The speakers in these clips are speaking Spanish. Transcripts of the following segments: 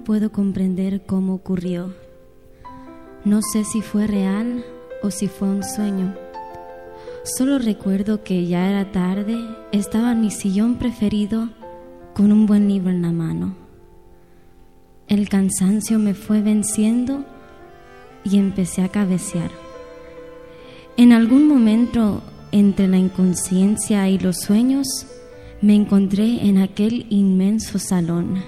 puedo comprender cómo ocurrió. No sé si fue real o si fue un sueño. Solo recuerdo que ya era tarde, estaba en mi sillón preferido con un buen libro en la mano. El cansancio me fue venciendo y empecé a cabecear. En algún momento, entre la inconsciencia y los sueños, me encontré en aquel inmenso salón.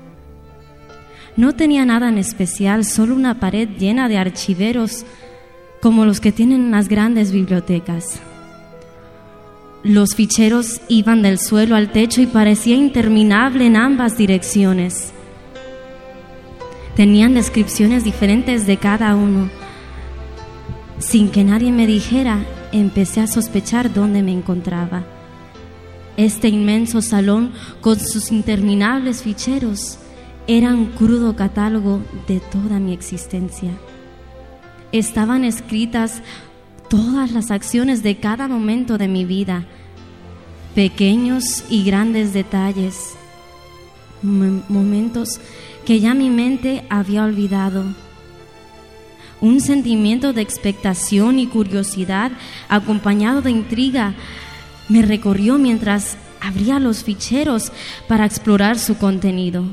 No tenía nada en especial, solo una pared llena de archiveros como los que tienen las grandes bibliotecas. Los ficheros iban del suelo al techo y parecía interminable en ambas direcciones. Tenían descripciones diferentes de cada uno. Sin que nadie me dijera, empecé a sospechar dónde me encontraba. Este inmenso salón, con sus interminables ficheros, era un crudo catálogo de toda mi existencia. Estaban escritas todas las acciones de cada momento de mi vida, pequeños y grandes detalles, momentos que ya mi mente había olvidado. Un sentimiento de expectación y curiosidad, acompañado de intriga, me recorrió mientras abría los ficheros para explorar su contenido.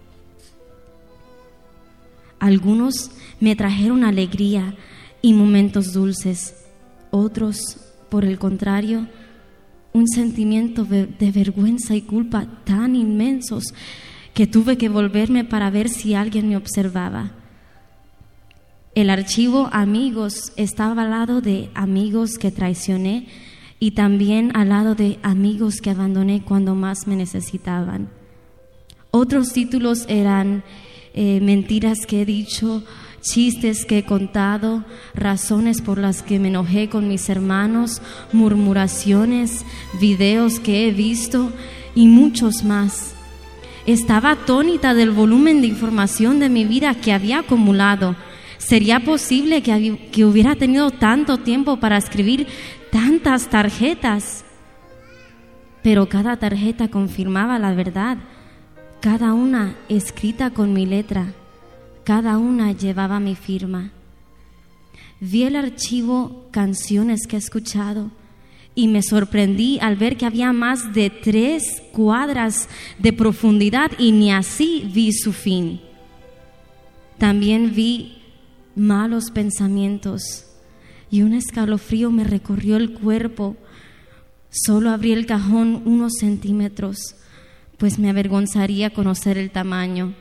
Algunos me trajeron alegría y momentos dulces, otros, por el contrario, un sentimiento de vergüenza y culpa tan inmensos que tuve que volverme para ver si alguien me observaba. El archivo Amigos estaba al lado de amigos que traicioné y también al lado de amigos que abandoné cuando más me necesitaban. Otros títulos eran mentiras que he dicho, chistes que he contado, razones por las que me enojé con mis hermanos, murmuraciones, videos que he visto y muchos más. Estaba atónita del volumen de información de mi vida que había acumulado. ¿Sería posible que hubiera tenido tanto tiempo para escribir tantas tarjetas? Pero cada tarjeta confirmaba la verdad, cada una escrita con mi letra, cada una llevaba mi firma. Vi el archivo Canciones que he escuchado y me sorprendí al ver que había más de 3 cuadras de profundidad y ni así vi su fin. También vi malos pensamientos y un escalofrío me recorrió el cuerpo. Solo abrí el cajón unos centímetros, pues me avergonzaría conocer el tamaño.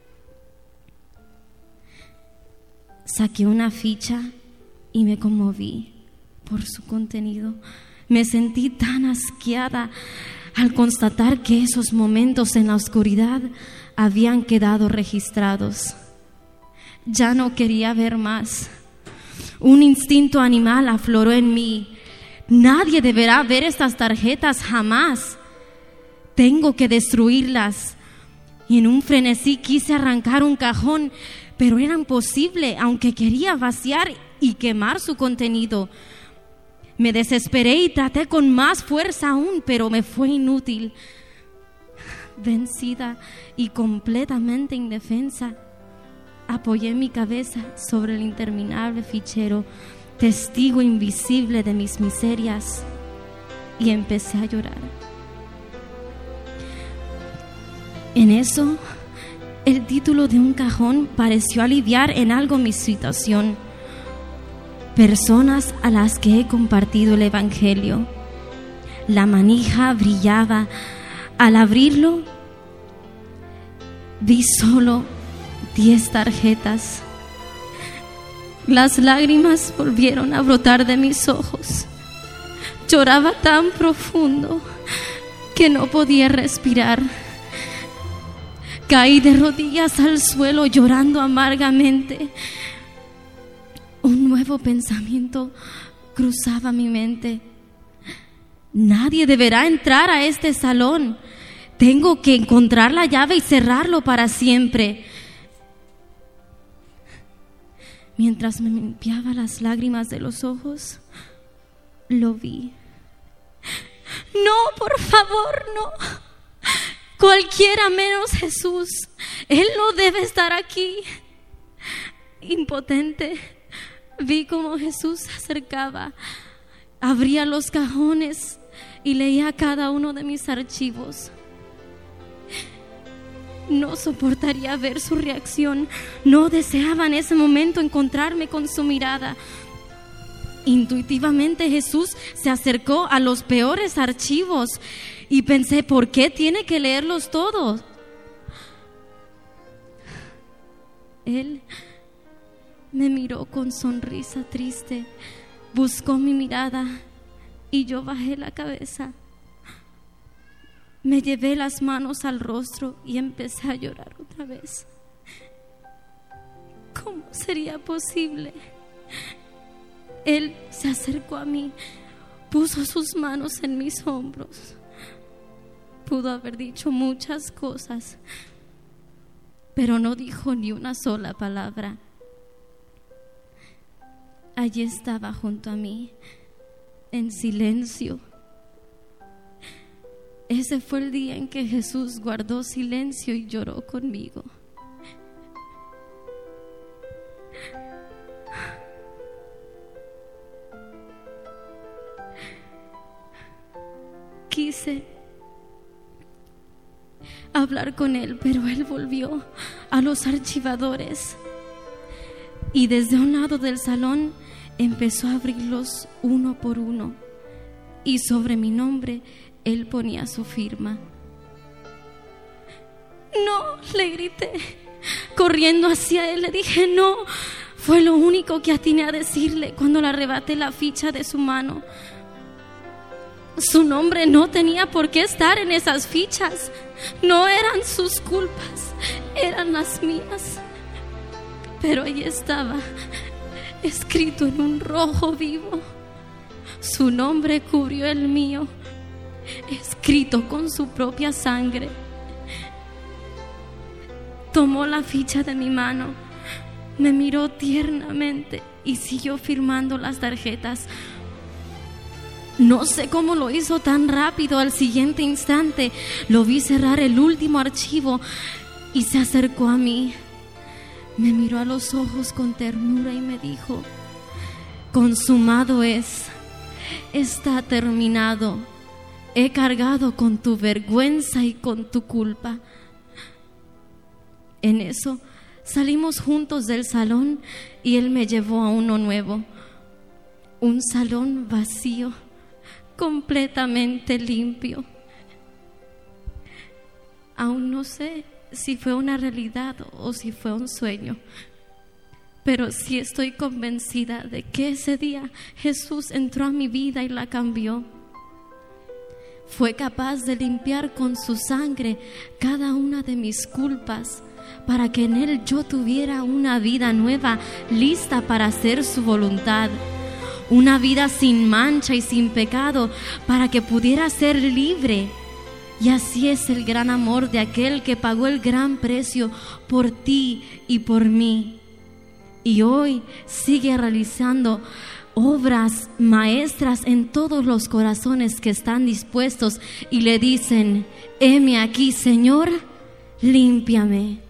Saqué una ficha y me conmoví por su contenido. Me sentí tan asqueada al constatar que esos momentos en la oscuridad habían quedado registrados. Ya no quería ver más. Un instinto animal afloró en mí. Nadie deberá ver estas tarjetas jamás. Tengo que destruirlas. Y en un frenesí quise arrancar un cajón, pero era imposible, aunque quería vaciar y quemar su contenido. Me desesperé y traté con más fuerza aún, pero me fue inútil. Vencida y completamente indefensa, apoyé mi cabeza sobre el interminable fichero, testigo invisible de mis miserias, y empecé a llorar. En eso, el título de un cajón pareció aliviar en algo mi situación. Personas a las que he compartido el Evangelio. La manija brillaba. Al abrirlo, vi solo 10 tarjetas. Las lágrimas volvieron a brotar de mis ojos. Lloraba tan profundo que no podía respirar. Caí de rodillas al suelo llorando amargamente. Un nuevo pensamiento cruzaba mi mente. Nadie deberá entrar a este salón. Tengo que encontrar la llave y cerrarlo para siempre. Mientras me limpiaba las lágrimas de los ojos, lo vi. No, por favor, no. Cualquiera menos Jesús. Él no debe estar aquí. Impotente, vi cómo Jesús se acercaba, abría los cajones y leía cada uno de mis archivos. No soportaría ver su reacción. No deseaba en ese momento encontrarme con su mirada. Intuitivamente Jesús se acercó a los peores archivos y pensé, ¿por qué tiene que leerlos todos? Él me miró con sonrisa triste, buscó mi mirada y yo bajé la cabeza. Me llevé las manos al rostro y empecé a llorar otra vez. ¿Cómo sería posible? Él se acercó a mí, puso sus manos en mis hombros. Pudo haber dicho muchas cosas, pero no dijo ni una sola palabra. Allí estaba junto a mí, en silencio. Ese fue el día en que Jesús guardó silencio y lloró conmigo. Quise hablar con él, pero él volvió a los archivadores y desde un lado del salón empezó a abrirlos uno por uno y sobre mi nombre él ponía su firma. No, le grité, corriendo hacia él, le dije no. Fue lo único que atiné a decirle cuando le arrebaté la ficha de su mano. Su nombre no tenía por qué estar en esas fichas. No eran sus culpas, eran las mías. Pero ahí estaba, escrito en un rojo vivo. Su nombre cubrió el mío, escrito con su propia sangre. Tomó la ficha de mi mano, me miró tiernamente y siguió firmando las tarjetas. No sé cómo lo hizo tan rápido. Al siguiente instante lo vi cerrar el último archivo y se acercó a mí. Me miró a los ojos con ternura y me dijo: consumado es, está terminado. He cargado con tu vergüenza y con tu culpa. En eso salimos juntos del salón y él me llevó a uno nuevo. Un salón vacío, completamente limpio. Aún no sé si fue una realidad o si fue un sueño, pero sí estoy convencida de que ese día Jesús entró a mi vida y la cambió. Fue capaz de limpiar con su sangre cada una de mis culpas para que en él yo tuviera una vida nueva, lista para hacer su voluntad. Una vida sin mancha y sin pecado, para que pudiera ser libre. Y así es el gran amor de aquel que pagó el gran precio por ti y por mí. Y hoy sigue realizando obras maestras en todos los corazones que están dispuestos y le dicen: heme aquí, Señor, límpiame.